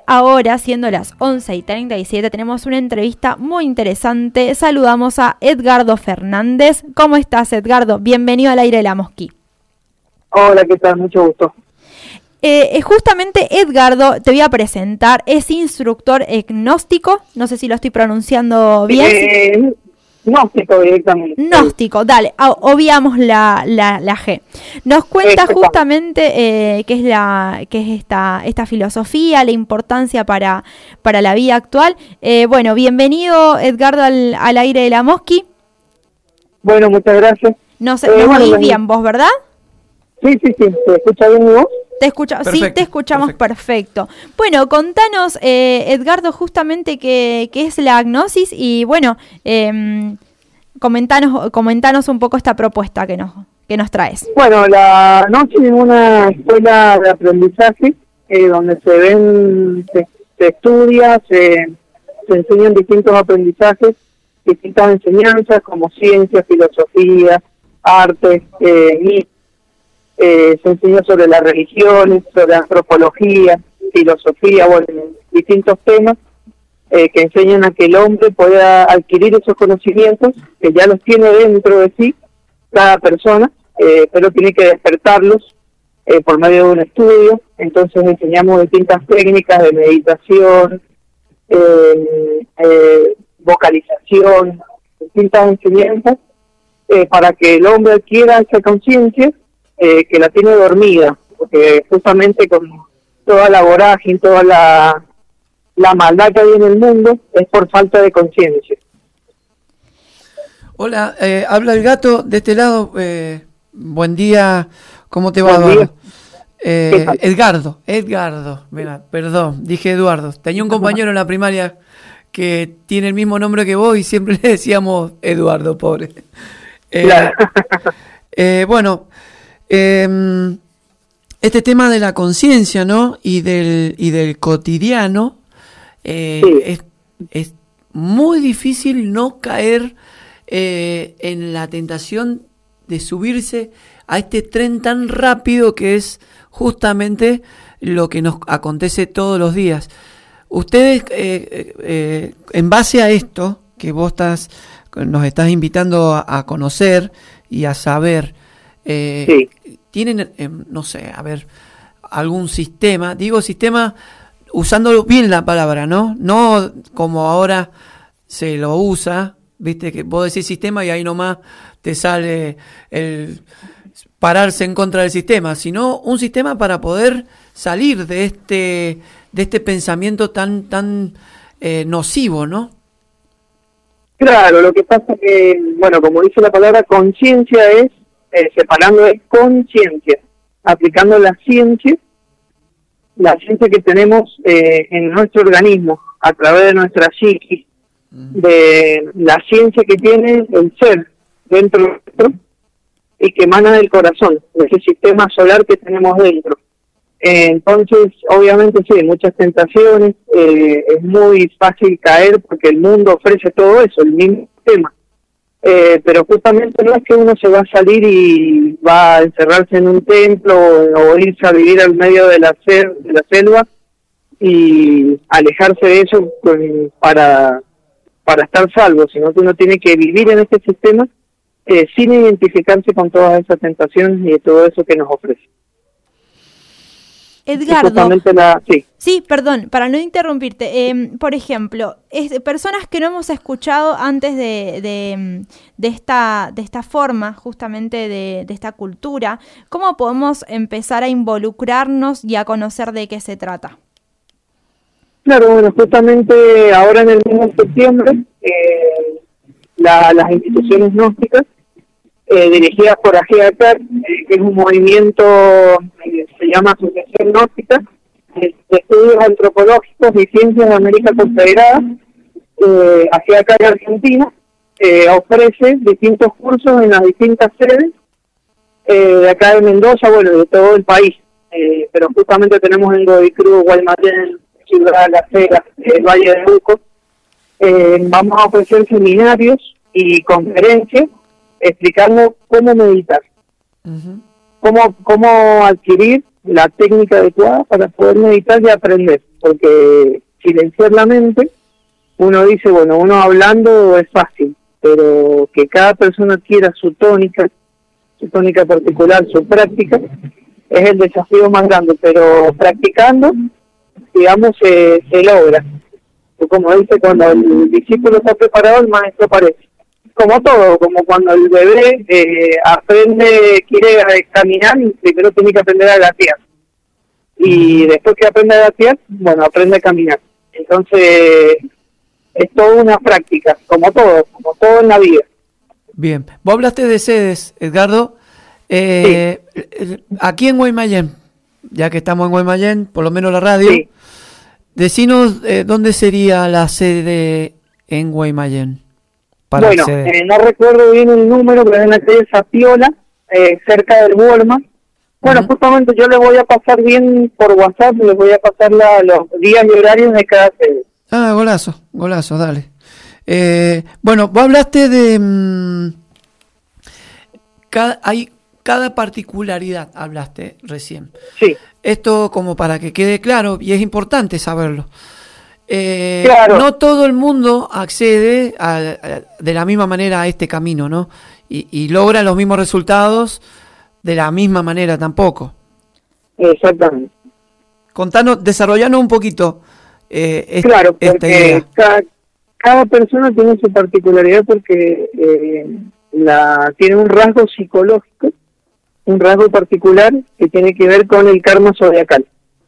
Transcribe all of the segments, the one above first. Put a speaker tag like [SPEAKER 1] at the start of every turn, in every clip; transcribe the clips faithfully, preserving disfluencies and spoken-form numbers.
[SPEAKER 1] ahora, siendo las once y treinta y siete, tenemos una entrevista muy interesante. Saludamos a Edgardo Fernández. ¿Cómo estás, Edgardo? Bienvenido al Aire de la Mosquí.
[SPEAKER 2] Hola, ¿qué tal? Mucho gusto.
[SPEAKER 1] Eh, justamente Edgardo, te voy a presentar, es instructor gnóstico, no sé si lo estoy pronunciando bien.
[SPEAKER 2] Eh, gnóstico directamente.
[SPEAKER 1] Gnóstico, dale, obviamos la, la, la G. Nos cuenta
[SPEAKER 2] Exacto.
[SPEAKER 1] justamente eh, qué es la qué es esta esta filosofía, la importancia para, para la vida actual. Eh, bueno, bienvenido Edgardo al, al Aire de la Mosquí.
[SPEAKER 2] Bueno, muchas gracias.
[SPEAKER 1] Nos,
[SPEAKER 2] eh,
[SPEAKER 1] nos
[SPEAKER 2] bueno,
[SPEAKER 1] oís
[SPEAKER 2] bueno.
[SPEAKER 1] bien vos, ¿verdad?
[SPEAKER 2] Sí, sí, sí. ¿Te escucha bien mi voz?
[SPEAKER 1] Te escucha, sí, te escuchamos perfecto. perfecto. Bueno, contanos, eh, Edgardo, justamente qué, qué es la gnosis y, bueno, eh, comentanos, comentanos un poco esta propuesta que nos, que nos traes.
[SPEAKER 2] Bueno, la gnosis es una escuela de aprendizaje eh, donde se ven, se, se estudia, se, se enseñan distintos aprendizajes, distintas enseñanzas como ciencia, filosofía, arte, eh, Eh, se enseña sobre las religiones, sobre antropología, filosofía, bueno, distintos temas eh, que enseñan a que el hombre pueda adquirir esos conocimientos que ya los tiene dentro de sí, cada persona, eh, pero tiene que despertarlos eh, por medio de un estudio. Entonces enseñamos distintas técnicas de meditación, eh, eh, vocalización, distintas enseñanzas eh, para que el hombre adquiera esa conciencia Eh, que la tiene dormida, porque justamente con toda la vorágine, toda la, la maldad que hay en el mundo, es por falta de conciencia.
[SPEAKER 3] Hola, eh, habla el gato de este lado. Eh, buen día, ¿cómo te va,
[SPEAKER 2] Buen
[SPEAKER 3] Eduardo? Eh, Edgardo, Edgardo, mira, perdón, dije Eduardo. Tenía un compañero en la primaria que tiene el mismo nombre que vos y siempre le decíamos Eduardo, pobre. Eh,
[SPEAKER 2] Claro.
[SPEAKER 3] eh, bueno, Eh, este tema de la conciencia, ¿no? Y del y del cotidiano eh,
[SPEAKER 2] Sí.
[SPEAKER 3] es, es muy difícil no caer eh, en la tentación de subirse a este tren tan rápido que es justamente lo que nos acontece todos los días. Ustedes, eh, eh, en base a esto que vos estás, nos estás invitando a, a conocer y a saber, Eh,
[SPEAKER 2] Sí.
[SPEAKER 3] tienen, eh, no sé, a ver, algún sistema, digo sistema usando bien la palabra, ¿no? No como ahora se lo usa, viste que vos decís sistema y ahí nomás te sale el pararse en contra del sistema, sino un sistema para poder salir de este, de este pensamiento tan, tan eh, nocivo, ¿no?
[SPEAKER 2] Claro, lo que pasa que, bueno, como dice la palabra, conciencia es Eh, separando es conciencia, aplicando la ciencia, la ciencia que tenemos eh, en nuestro organismo, a través de nuestra psiquis, de la ciencia que tiene el ser dentro nuestro y que emana del corazón, de ese sistema solar que tenemos dentro. Eh, entonces, obviamente sí, hay muchas tentaciones, eh, es muy fácil caer porque el mundo ofrece todo eso, el mismo tema. Eh, pero justamente no es que uno se va a salir y va a encerrarse en un templo o, o irse a vivir al medio de la, sel, de la selva y alejarse de eso pues, para, para estar salvo, sino que uno tiene que vivir en este sistema eh, sin identificarse con todas esas tentaciones y todo eso que nos ofrece.
[SPEAKER 1] Edgardo,
[SPEAKER 2] la, sí.
[SPEAKER 1] sí, perdón, para no interrumpirte, eh, por ejemplo, es, personas que no hemos escuchado antes de, de, de, esta, de esta forma, justamente de, de esta cultura, ¿cómo podemos empezar a involucrarnos y a conocer de qué se trata?
[SPEAKER 2] Claro, bueno, justamente ahora en el mes de septiembre, eh, la, las instituciones gnósticas, Eh, dirigidas por Agea Car, eh, que es un movimiento que eh, se llama Asociación Gnóstica, de, de Estudios Antropológicos y Ciencias de América Confederada, eh, Agea Car Argentina, eh, ofrece distintos cursos en las distintas sedes eh, de acá de Mendoza, bueno, de todo el país, eh, pero justamente tenemos en Godoy Cruz, Guaymallén, Ciudad Las Vegas, el Valle de Uco. Eh, vamos a ofrecer seminarios y conferencias explicando cómo meditar, uh-huh. cómo, cómo adquirir la técnica adecuada para poder meditar y aprender, porque silenciar la mente, uno dice, bueno, uno hablando es fácil, pero que cada persona adquiera su tónica, su tónica particular, su práctica, es el desafío más grande, pero practicando, digamos, se, se logra. Como dice, cuando el discípulo está preparado, el maestro aparece. Como todo, como cuando el bebé eh, aprende, quiere caminar, primero tiene que aprender a gatear. Y después que aprende a gatear, bueno, aprende a caminar. Entonces, es toda una práctica, como todo, como todo en la vida.
[SPEAKER 3] Bien, vos hablaste de sedes, Edgardo. Eh, sí. Aquí en Guaymallén, ya que estamos en Guaymallén, por lo menos la radio, sí. Decinos eh, dónde sería la sede en Guaymallén. Para
[SPEAKER 2] bueno, eh, no recuerdo bien el número, pero es en la calle Zapiola, eh, cerca del Walmart. Bueno, uh-huh. Justamente yo les voy a pasar bien por WhatsApp, les voy a pasar la, los días y horarios de cada sede.
[SPEAKER 3] Ah, golazo, golazo, dale. Eh, bueno, vos hablaste de... Mmm, cada, hay cada particularidad, hablaste recién.
[SPEAKER 2] Sí.
[SPEAKER 3] Esto como para que quede claro, y es importante saberlo. Eh,
[SPEAKER 2] claro.
[SPEAKER 3] No todo el mundo accede a, a, de la misma manera a este camino, ¿no? Y, y logra los mismos resultados de la misma manera tampoco.
[SPEAKER 2] Exactamente.
[SPEAKER 3] Contanos, desarrollanos un poquito eh, esta,
[SPEAKER 2] claro, porque
[SPEAKER 3] esta idea.
[SPEAKER 2] Cada, cada persona tiene su particularidad porque eh, la tiene un rasgo psicológico, un rasgo particular que tiene que ver con el karma zodiacal.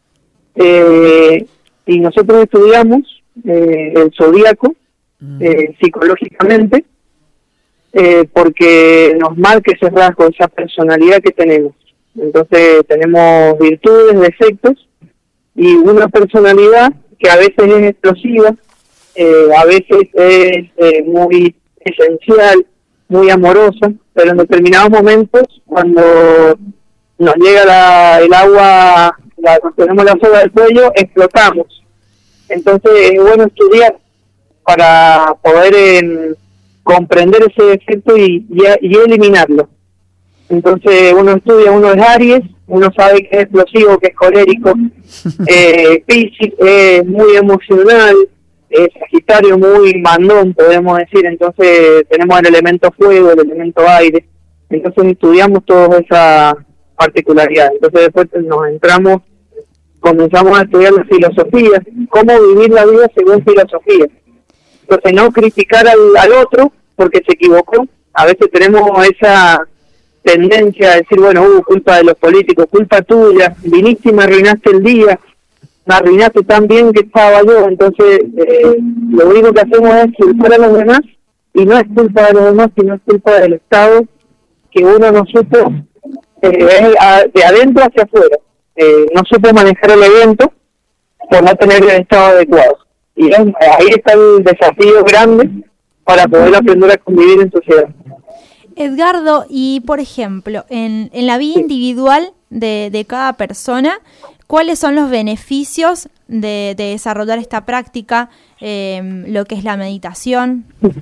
[SPEAKER 2] Eh, y nosotros estudiamos eh, el zodiaco mm. eh, psicológicamente eh, porque nos marca ese rasgo, esa personalidad que tenemos. Entonces tenemos virtudes, defectos y una personalidad que a veces es explosiva, eh, a veces es eh, muy esencial, muy amorosa, pero en determinados momentos, cuando nos llega la, el agua, la, tenemos la soga del cuello, explotamos. Entonces es bueno estudiar para poder eh, comprender ese defecto y, y, y eliminarlo. Entonces uno estudia, uno es Aries, uno sabe que es explosivo, que es colérico, eh, Piscis es muy emocional, eh, Sagitario muy mandón, podemos decir. Entonces tenemos el elemento fuego, el elemento aire. Entonces estudiamos todas esas particularidades. Entonces después nos entramos, comenzamos a estudiar la filosofía, cómo vivir la vida según filosofía. Entonces no criticar al, al otro porque se equivocó. A veces tenemos esa tendencia a decir, bueno, hubo uh, culpa de los políticos, culpa tuya, viniste y me arruinaste el día, me arruinaste tan bien que estaba yo. Entonces eh, lo único que hacemos es culpar a los demás, y no es culpa de los demás, sino es culpa del Estado, que uno no supo, eh, de adentro hacia afuera, eh, no supo manejar el evento por no tener el Estado adecuado. Y eh, ahí está el desafío grande para poder aprender a convivir en sociedad.
[SPEAKER 1] Edgardo, y por ejemplo, en, en la vida sí. individual de, de cada persona, ¿cuáles son los beneficios de, de desarrollar esta práctica, eh, lo que es la meditación?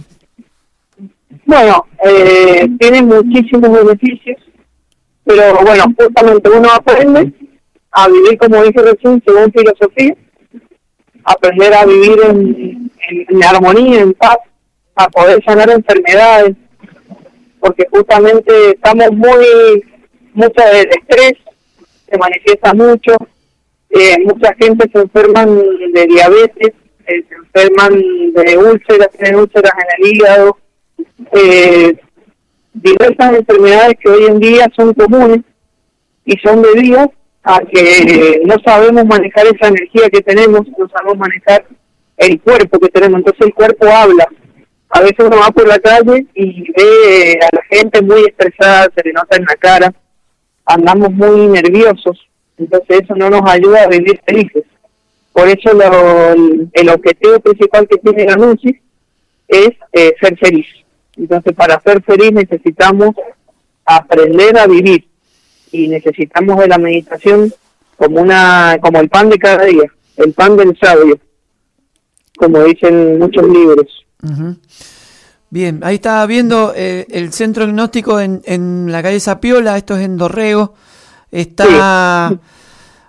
[SPEAKER 2] Bueno, eh, tiene muchísimos beneficios, pero bueno, justamente uno aprende a vivir, como dije recién, según filosofía, aprender a vivir en, en, en armonía, en paz, a poder sanar enfermedades, porque justamente estamos muy, mucho de estrés, se manifiesta mucho, eh, mucha gente se enferman de diabetes, eh, se enferman de úlceras, tienen úlceras en el hígado, eh, diversas enfermedades que hoy en día son comunes y son debidas a que no sabemos manejar esa energía que tenemos, no sabemos manejar el cuerpo que tenemos. Entonces el cuerpo habla. A veces uno va por la calle y ve a la gente muy estresada, se le nota en la cara, andamos muy nerviosos, entonces eso no nos ayuda a vivir felices. Por eso lo, el, el objetivo principal que tiene la Gnosis es eh, ser feliz. Entonces para ser feliz necesitamos aprender a vivir y necesitamos de la meditación como una como el pan de cada día, el pan del sabio, como dicen muchos libros.
[SPEAKER 3] Uh-huh. Bien, ahí estaba viendo eh, el centro gnóstico en, en la calle Zapiola, esto es en Dorrego, está, sí.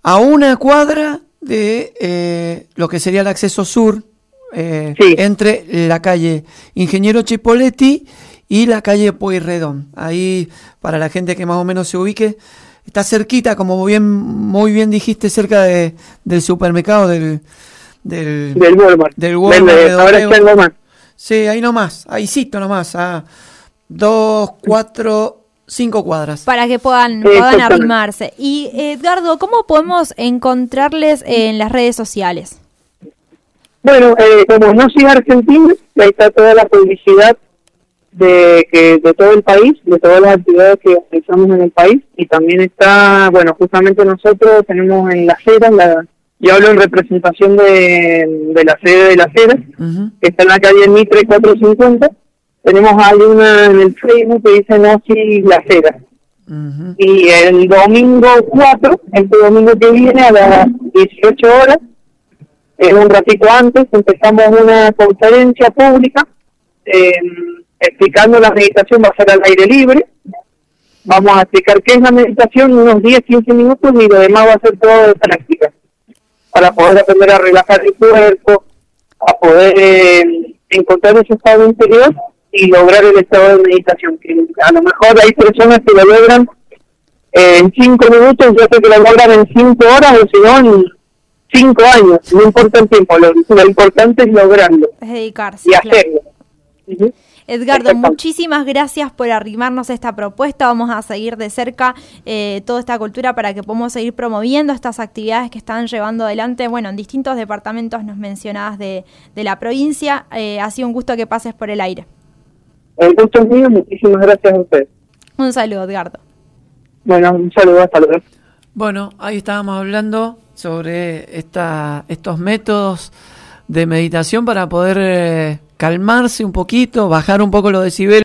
[SPEAKER 3] a una cuadra de eh, lo que sería el acceso sur, eh,
[SPEAKER 2] Sí.
[SPEAKER 3] entre la calle Ingeniero Chipoletti y la calle Pueyrredón. Ahí, para la gente que más o menos se ubique, está cerquita, como bien muy bien dijiste, cerca de, del supermercado del del,
[SPEAKER 2] Del Walmart.
[SPEAKER 3] del Walmart
[SPEAKER 2] Del-
[SPEAKER 3] de
[SPEAKER 2] ahora
[SPEAKER 3] Dorrego.
[SPEAKER 2] está algo más.
[SPEAKER 3] Sí, ahí nomás, ahí cito nomás, a dos, cuatro, cinco cuadras.
[SPEAKER 1] Para que puedan,
[SPEAKER 2] Sí,
[SPEAKER 1] puedan
[SPEAKER 2] exactamente.
[SPEAKER 1] arrimarse. Y Edgardo, ¿cómo podemos encontrarles en las redes sociales?
[SPEAKER 2] Bueno, eh, como no soy argentino, ahí está toda la publicidad de que de todo el país, de todas las actividades que realizamos en el país, y también está, bueno, justamente nosotros tenemos en Las Heras, la, yo hablo en representación de, de la sede de Las Heras,
[SPEAKER 3] Uh-huh.
[SPEAKER 2] que está en la calle Mitre cuatrocientos cincuenta. Tenemos ahí una en el Facebook que dice Noci Las Heras.
[SPEAKER 3] Uh-huh.
[SPEAKER 2] Y el domingo cuatro, este domingo que viene a las dieciocho horas, eh, un ratito antes, empezamos una conferencia pública eh, explicando la meditación. Va a ser al aire libre. Vamos a explicar qué es la meditación en unos diez, quince minutos, y lo demás va a ser todo de práctica, para poder aprender a relajar el cuerpo, a poder eh, encontrar ese estado interior y lograr el estado de meditación. Que a lo mejor hay personas que lo logran eh, en cinco minutos, yo sé que lo logran en cinco horas, o si no, en cinco años. No importa el tiempo, lo, lo importante es lograrlo
[SPEAKER 1] Es dedicarse.
[SPEAKER 2] y
[SPEAKER 1] claro.
[SPEAKER 2] hacerlo. Ujú.
[SPEAKER 1] Edgardo,
[SPEAKER 2] Exacto.
[SPEAKER 1] muchísimas gracias por arrimarnos a esta propuesta. Vamos a seguir de cerca eh, toda esta cultura para que podamos seguir promoviendo estas actividades que están llevando adelante, bueno, en distintos departamentos nos mencionabas de, de la provincia. Eh, ha sido un gusto que pases por el aire.
[SPEAKER 2] El gusto es mío, muchísimas gracias a ustedes.
[SPEAKER 1] Un saludo, Edgardo.
[SPEAKER 2] Bueno, un saludo, hasta luego.
[SPEAKER 3] Bueno, ahí estábamos hablando sobre esta, estos métodos de meditación para poder eh, calmarse un poquito, bajar un poco los decibeles.